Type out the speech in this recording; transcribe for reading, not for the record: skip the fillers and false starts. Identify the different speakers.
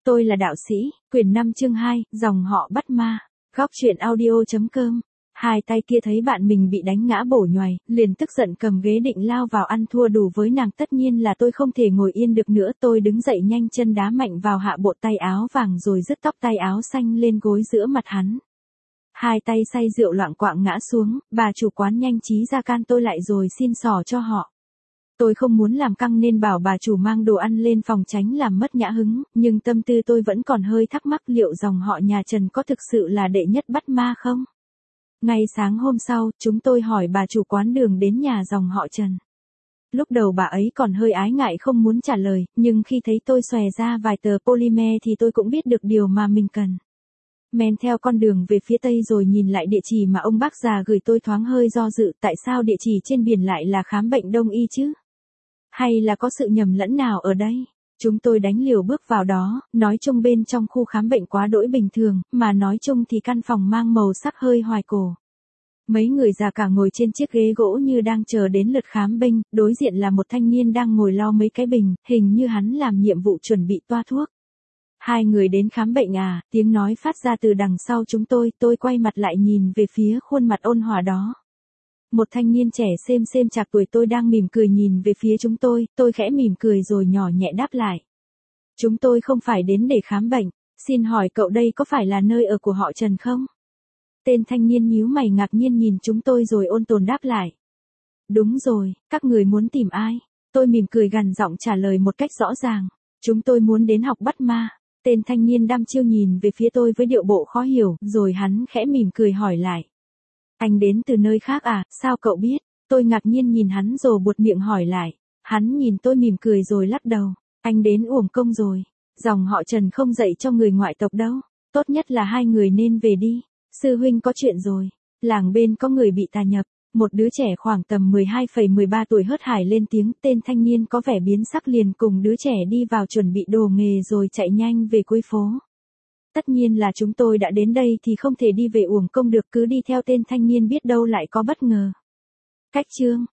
Speaker 1: Tôi là đạo sĩ, quyển 5 chương 2, dòng họ bắt ma. Góc truyện audio.com. Hai tay kia thấy bạn mình bị đánh ngã bổ nhoài, liền tức giận cầm ghế định lao vào ăn thua đủ với nàng. Tất nhiên là tôi không thể ngồi yên được nữa, tôi đứng dậy nhanh chân đá mạnh vào hạ bộ tay áo vàng rồi dứt tóc tay áo xanh lên gối giữa mặt hắn. Hai tay say rượu loạng quạng ngã xuống, bà chủ quán nhanh trí ra can tôi lại rồi xin xỏ cho họ. Tôi không muốn làm căng nên bảo bà chủ mang đồ ăn lên phòng tránh làm mất nhã hứng, nhưng tâm tư tôi vẫn còn hơi thắc mắc liệu dòng họ nhà Trần có thực sự là đệ nhất bắt ma không? Ngay sáng hôm sau, chúng tôi hỏi bà chủ quán đường đến nhà dòng họ Trần. Lúc đầu bà ấy còn hơi ái ngại không muốn trả lời, nhưng khi thấy tôi xòe ra vài tờ polymer thì tôi cũng biết được điều mà mình cần. Men theo con đường về phía tây rồi nhìn lại địa chỉ mà ông bác già gửi tôi thoáng hơi do dự, tại sao địa chỉ trên biển lại là khám bệnh đông y chứ? Hay là có sự nhầm lẫn nào ở đây? Chúng tôi đánh liều bước vào đó, nói chung bên trong khu khám bệnh quá đỗi bình thường, mà nói chung thì căn phòng mang màu sắc hơi hoài cổ. Mấy người già cả ngồi trên chiếc ghế gỗ như đang chờ đến lượt khám bệnh, đối diện là một thanh niên đang ngồi lo mấy cái bình, hình như hắn làm nhiệm vụ chuẩn bị toa thuốc. Hai người đến khám bệnh à? Tiếng nói phát ra từ đằng sau chúng tôi quay mặt lại nhìn về phía khuôn mặt ôn hòa đó. Một thanh niên trẻ xem chạc tuổi tôi đang mỉm cười nhìn về phía chúng tôi khẽ mỉm cười rồi nhỏ nhẹ đáp lại. Chúng tôi không phải đến để khám bệnh, xin hỏi cậu đây có phải là nơi ở của họ Trần không? Tên thanh niên nhíu mày ngạc nhiên nhìn chúng tôi rồi ôn tồn đáp lại. Đúng rồi, các người muốn tìm ai? Tôi mỉm cười gằn giọng trả lời một cách rõ ràng. Chúng tôi muốn đến học bắt ma. Tên thanh niên đăm chiêu nhìn về phía tôi với điệu bộ khó hiểu, rồi hắn khẽ mỉm cười hỏi lại. Anh đến từ nơi khác à, sao cậu biết? Tôi ngạc nhiên nhìn hắn rồi buột miệng hỏi lại. Hắn nhìn tôi mỉm cười rồi lắc đầu. Anh đến uổng công rồi. Dòng họ Trần không dạy cho người ngoại tộc đâu. Tốt nhất là hai người nên về đi. Sư huynh có chuyện rồi. Làng bên có người bị tà nhập. Một đứa trẻ khoảng tầm 12,13 tuổi hớt hải lên tiếng. Tên thanh niên có vẻ biến sắc liền cùng đứa trẻ đi vào chuẩn bị đồ nghề rồi chạy nhanh về cuối phố. Tất nhiên là chúng tôi đã đến đây thì không thể đi về uổng công được, cứ đi theo tên thanh niên biết đâu lại có bất ngờ. Cách chương